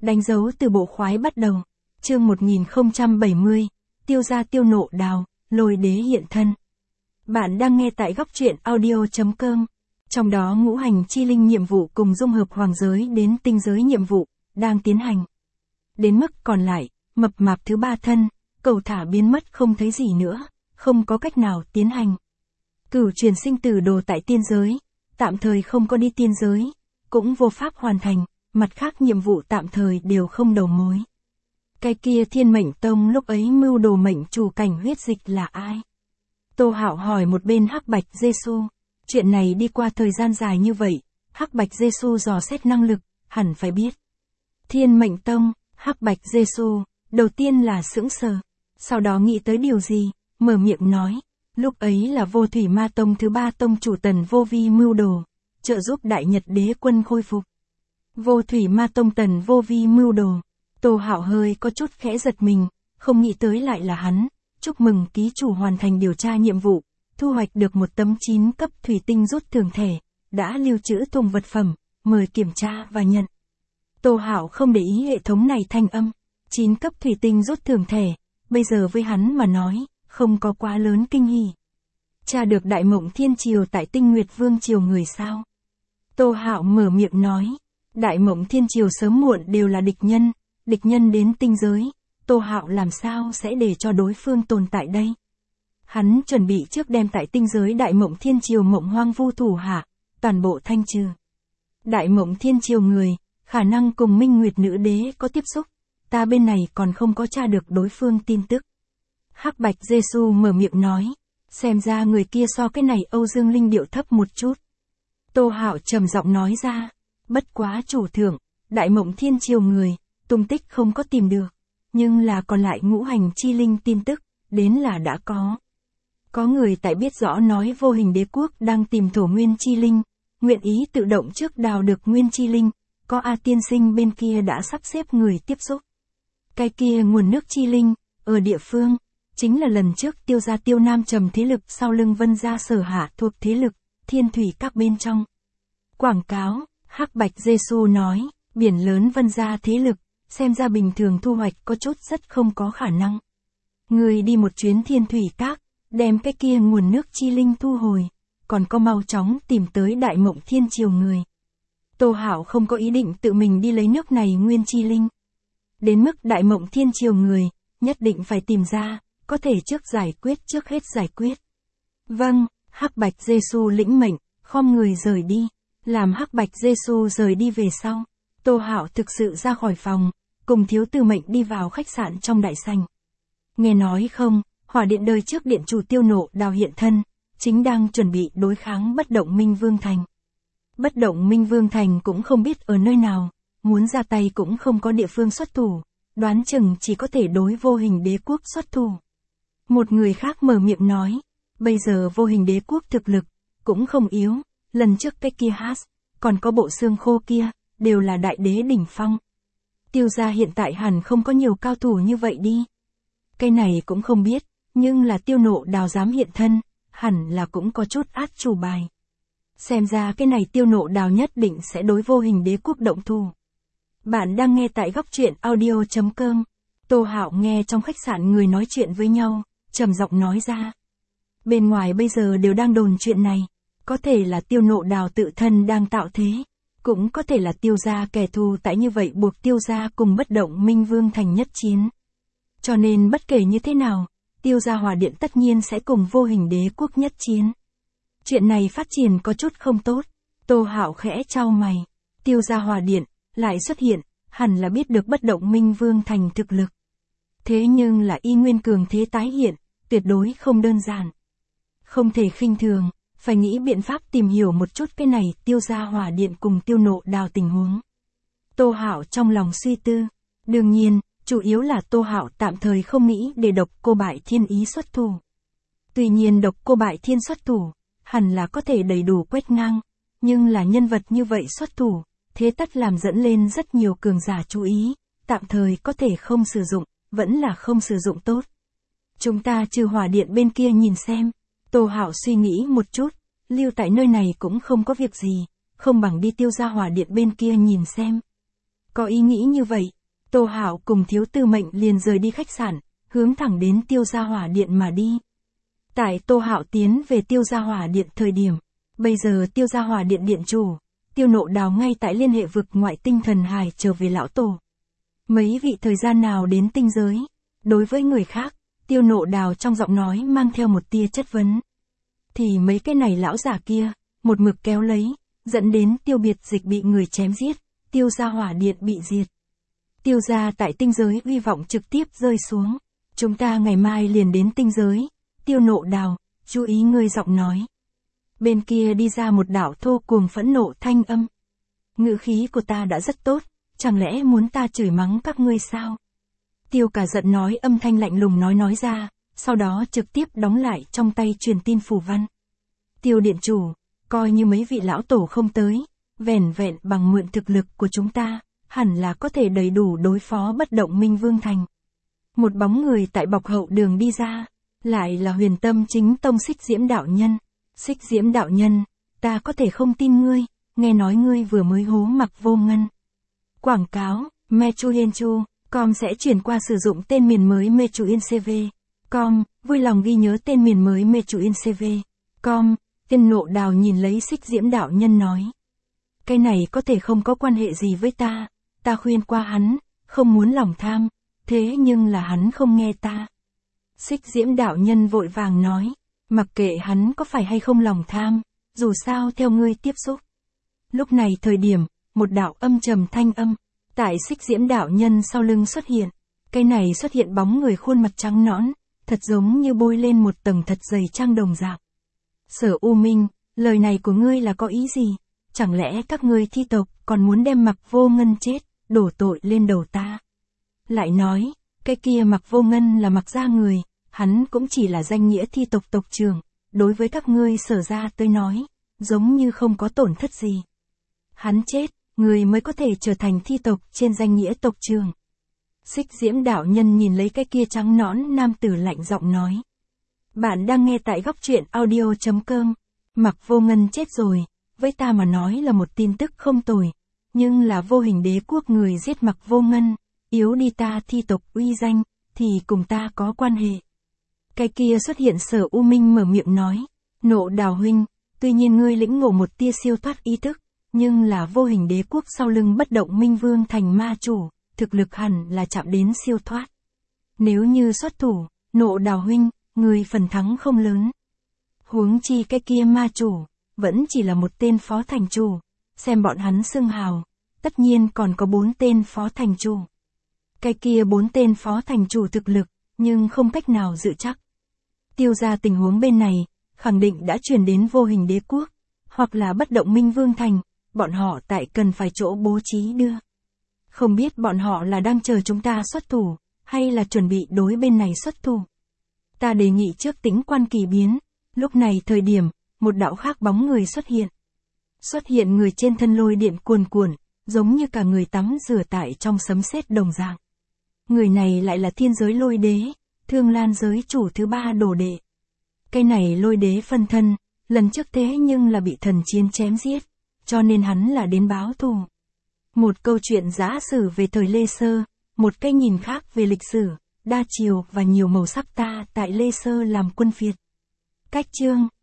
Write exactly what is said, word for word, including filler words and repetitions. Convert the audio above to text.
Đánh dấu từ bộ khoái bắt đầu. Chương một nghìn không trăm bảy mươi, tiêu gia tiêu nộ đào, lôi đế hiện thân. Bạn đang nghe tại góc truyện audio chấm com. Trong đó ngũ hành chi linh nhiệm vụ cùng dung hợp hoàng giới đến tinh giới nhiệm vụ, đang tiến hành. Đến mức còn lại, mập mạp thứ ba thân, cầu thả biến mất không thấy gì nữa, không có cách nào tiến hành. Cửu truyền sinh tử đồ tại tiên giới, tạm thời không có đi tiên giới, cũng vô pháp hoàn thành, mặt khác nhiệm vụ tạm thời đều không đầu mối. Cái kia Thiên Mệnh Tông lúc ấy mưu đồ mệnh chủ cảnh huyết dịch là ai? Tô Hạo hỏi một bên Hắc Bạch Giê-xu. Chuyện này đi qua thời gian dài như vậy, Hắc Bạch Giê-xu dò xét năng lực, hẳn phải biết. Thiên Mệnh Tông, Hắc Bạch Giê-xu, đầu tiên là sững sờ, sau đó nghĩ tới điều gì, mở miệng nói, lúc ấy là Vô Thủy Ma Tông thứ ba tông chủ Tần Vô Vi mưu đồ, trợ giúp Đại Nhật Đế quân khôi phục. Vô Thủy Ma Tông Tần Vô Vi mưu đồ, Tô Hạo hơi có chút khẽ giật mình, không nghĩ tới lại là hắn. Chúc mừng ký chủ hoàn thành điều tra nhiệm vụ, thu hoạch được một tấm chín cấp thủy tinh rút thưởng thẻ, đã lưu trữ tùng vật phẩm, mời kiểm tra và nhận. Tô Hạo không để ý hệ thống này thanh âm, chín cấp thủy tinh rút thưởng thẻ, bây giờ với hắn mà nói, không có quá lớn kinh hỉ. Tra được Đại Mộng Thiên Triều tại Tinh Nguyệt Vương Triều người sao? Tô Hạo mở miệng nói, Đại Mộng Thiên Triều sớm muộn đều là địch nhân, địch nhân đến tinh giới. Tô Hạo làm sao sẽ để cho đối phương tồn tại đây? Hắn chuẩn bị trước đem tại tinh giới Đại Mộng Thiên Triều Mộng Hoang Vu thủ hạ, toàn bộ thanh trừ. Đại Mộng Thiên Triều người, khả năng cùng Minh Nguyệt Nữ Đế có tiếp xúc, ta bên này còn không có tra được đối phương tin tức. Hắc Bạch Giê-xu mở miệng nói, xem ra người kia so cái này Âu Dương Linh điệu thấp một chút. Tô Hạo trầm giọng nói ra, bất quá chủ thượng, Đại Mộng Thiên Triều người, tung tích không có tìm được. Nhưng là còn lại ngũ hành chi linh tin tức, đến là đã có. Có người tại biết rõ nói Vô Hình Đế Quốc đang tìm thổ nguyên chi linh, nguyện ý tự động trước đào được nguyên chi linh, có A tiên sinh bên kia đã sắp xếp người tiếp xúc. Cái kia nguồn nước chi linh, ở địa phương, chính là lần trước tiêu gia tiêu nam trầm thế lực sau lưng Vân gia sở hạ thuộc thế lực, thiên thủy các bên trong. Quảng cáo, Hắc Bạch Giê-xu nói, biển lớn Vân gia thế lực. Xem ra bình thường thu hoạch có chút rất không có khả năng. Người đi một chuyến thiên thủy các, đem cái kia nguồn nước chi linh thu hồi, còn có mau chóng tìm tới Đại Mộng Thiên Triều người. Tô Hạo không có ý định tự mình đi lấy nước này nguyên chi linh. Đến mức Đại Mộng Thiên Triều người, nhất định phải tìm ra, có thể trước giải quyết trước hết giải quyết. Vâng, Hắc Bạch Giê-xu lĩnh mệnh, khom người rời đi, làm Hắc Bạch Giê-xu rời đi về sau. Tô Hạo thực sự ra khỏi phòng, cùng Thiếu Từ Mệnh đi vào khách sạn trong đại sảnh. Nghe nói không, hỏa điện đời trước điện chủ tiêu nộ đào hiện thân, chính đang chuẩn bị đối kháng bất động Minh Vương Thành. Bất động Minh Vương Thành cũng không biết ở nơi nào, muốn ra tay cũng không có địa phương xuất thủ, đoán chừng chỉ có thể đối Vô Hình Đế Quốc xuất thủ. Một người khác mở miệng nói, bây giờ Vô Hình Đế Quốc thực lực, cũng không yếu, lần trước cái kia hát, còn có bộ xương khô kia. Đều là đại đế đỉnh phong. Tiêu gia hiện tại hẳn không có nhiều cao thủ như vậy đi. Cái này cũng không biết, nhưng là tiêu nộ đào dám hiện thân, hẳn là cũng có chút át chủ bài. Xem ra cái này tiêu nộ đào nhất định sẽ đối Vô Hình Đế Quốc động thủ. Bạn đang nghe tại góc truyện audio chấm com. Tô Hạo nghe trong khách sạn người nói chuyện với nhau, trầm giọng nói ra. Bên ngoài bây giờ đều đang đồn chuyện này, có thể là tiêu nộ đào tự thân đang tạo thế. Cũng có thể là tiêu gia kẻ thù tại như vậy buộc tiêu gia cùng bất động Minh Vương Thành nhất chiến. Cho nên bất kể như thế nào, tiêu gia hỏa điện tất nhiên sẽ cùng Vô Hình Đế Quốc nhất chiến. Chuyện này phát triển có chút không tốt. Tô Hạo khẽ chau mày. Tiêu gia hỏa điện, lại xuất hiện, hẳn là biết được bất động Minh Vương Thành thực lực. Thế nhưng là y nguyên cường thế tái hiện, tuyệt đối không đơn giản. Không thể khinh thường. Phải nghĩ biện pháp tìm hiểu một chút cái này tiêu gia hỏa điện cùng tiêu nộ đào tình huống. Tô Hạo trong lòng suy tư. Đương nhiên, chủ yếu là Tô Hạo tạm thời không nghĩ để độc cô bại thiên ý xuất thủ. Tuy nhiên độc cô bại thiên xuất thủ, hẳn là có thể đầy đủ quét ngang. Nhưng là nhân vật như vậy xuất thủ, thế tất làm dẫn lên rất nhiều cường giả chú ý. Tạm thời có thể không sử dụng, vẫn là không sử dụng tốt. Chúng ta trừ hỏa điện bên kia nhìn xem. Tô Hạo suy nghĩ một chút, lưu tại nơi này cũng không có việc gì, không bằng đi tiêu gia hỏa điện bên kia nhìn xem. Có ý nghĩ như vậy, Tô Hạo cùng Thiếu Tư Mệnh liền rời đi khách sạn, hướng thẳng đến Tiêu Gia Hỏa Điện mà đi. Tại Tô Hạo tiến về Tiêu Gia Hỏa Điện thời điểm, bây giờ Tiêu Gia Hỏa Điện điện chủ, Tiêu Nộ Đào ngay tại liên hệ vực ngoại tinh thần hải trở về lão tổ. Mấy vị thời gian nào đến tinh giới? Đối với người khác, Tiêu Nộ Đào trong giọng nói mang theo một tia chất vấn. Thì mấy cái này lão giả kia, một mực kéo lấy, dẫn đến Tiêu Biệt Dịch bị người chém giết, Tiêu Gia Hỏa Điện bị diệt. Tiêu gia tại tinh giới uy vọng trực tiếp rơi xuống. Chúng ta ngày mai liền đến tinh giới. Tiêu Nộ Đào, chú ý ngươi giọng nói. Bên kia đi ra một đạo thô cuồng phẫn nộ thanh âm. Ngữ khí của ta đã rất tốt, chẳng lẽ muốn ta chửi mắng các ngươi sao? Tiêu cả giận nói âm thanh lạnh lùng nói nói ra, sau đó trực tiếp đóng lại trong tay truyền tin phù văn. Tiêu điện chủ, coi như mấy vị lão tổ không tới, vẻn vẹn bằng mượn thực lực của chúng ta, hẳn là có thể đầy đủ đối phó bất động Minh Vương Thành. Một bóng người tại bọc hậu đường đi ra, lại là Huyền Tâm Chính Tông Xích Diễm đạo nhân. Xích Diễm đạo nhân, ta có thể không tin ngươi, nghe nói ngươi vừa mới hố Mặc Vô Ngân. Quảng cáo, Mechuyenchu, com sẽ chuyển qua sử dụng tên miền mới Mechuincv. Com, vui lòng ghi nhớ tên miền mới Mechuincv. Com, Tiên Nộ Đào nhìn lấy Xích Diễm đạo nhân nói. Cái này có thể không có quan hệ gì với ta, ta khuyên qua hắn, không muốn lòng tham, thế nhưng là hắn không nghe ta. Xích Diễm đạo nhân vội vàng nói, mặc kệ hắn có phải hay không lòng tham, dù sao theo ngươi tiếp xúc. Lúc này thời điểm, một đạo âm trầm thanh âm, tại Xích Diễm đạo nhân sau lưng xuất hiện. Cái này xuất hiện bóng người khuôn mặt trắng nõn, thật giống như bôi lên một tầng thật dày trang đồng dạng. Sở U Minh, lời này của ngươi là có ý gì? Chẳng lẽ các ngươi thi tộc còn muốn đem Mặc Vô Ngân chết, đổ tội lên đầu ta? Lại nói, cái kia Mặc Vô Ngân là Mặc gia người, hắn cũng chỉ là danh nghĩa thi tộc tộc trưởng, đối với các ngươi Sở gia tới nói, giống như không có tổn thất gì. Hắn chết, người mới có thể trở thành thi tộc trên danh nghĩa tộc trưởng. Xích Diễm đạo nhân nhìn lấy cái kia trắng nõn nam tử lạnh giọng nói. Bạn đang nghe tại góc truyện audio chấm com. Mặc Vô Ngân chết rồi, với ta mà nói là một tin tức không tồi, nhưng là Vô Hình Đế quốc người giết Mặc Vô Ngân, yếu đi ta thi tộc uy danh, thì cùng ta có quan hệ. Cái kia xuất hiện Sở U Minh mở miệng nói, Nộ Đào huynh, tuy nhiên ngươi lĩnh ngộ một tia siêu thoát ý thức, nhưng là Vô Hình Đế quốc sau lưng bất động Minh Vương Thành ma chủ, thực lực hẳn là chạm đến siêu thoát. Nếu như xuất thủ, Nộ Đào huynh, người phần thắng không lớn. Huống chi cái kia ma chủ, vẫn chỉ là một tên phó thành chủ, xem bọn hắn xưng hào, tất nhiên còn có bốn tên phó thành chủ. Cái kia bốn tên phó thành chủ thực lực, nhưng không cách nào dự chắc. Tiêu ra tình huống bên này, khẳng định đã truyền đến Vô Hình Đế quốc, hoặc là bất động Minh Vương Thành, bọn họ tại cần phải chỗ bố trí đưa. Không biết bọn họ là đang chờ chúng ta xuất thủ, hay là chuẩn bị đối bên này xuất thủ. Ta đề nghị trước tính quan kỳ biến, lúc này thời điểm, một đạo khác bóng người xuất hiện. Xuất hiện người trên thân lôi điện cuồn cuộn, giống như cả người tắm rửa tại trong sấm sét đồng dạng. Người này lại là thiên giới lôi đế, Thương Lan giới chủ thứ ba đồ đệ. Cái này lôi đế phân thân, lần trước thế nhưng là bị thần chiến chém giết, cho nên hắn là đến báo thù. Một câu chuyện giả sử về thời Lê Sơ, một cái nhìn khác về lịch sử, đa chiều và nhiều màu sắc ta tại Lê Sơ làm quân phiệt. Cách chương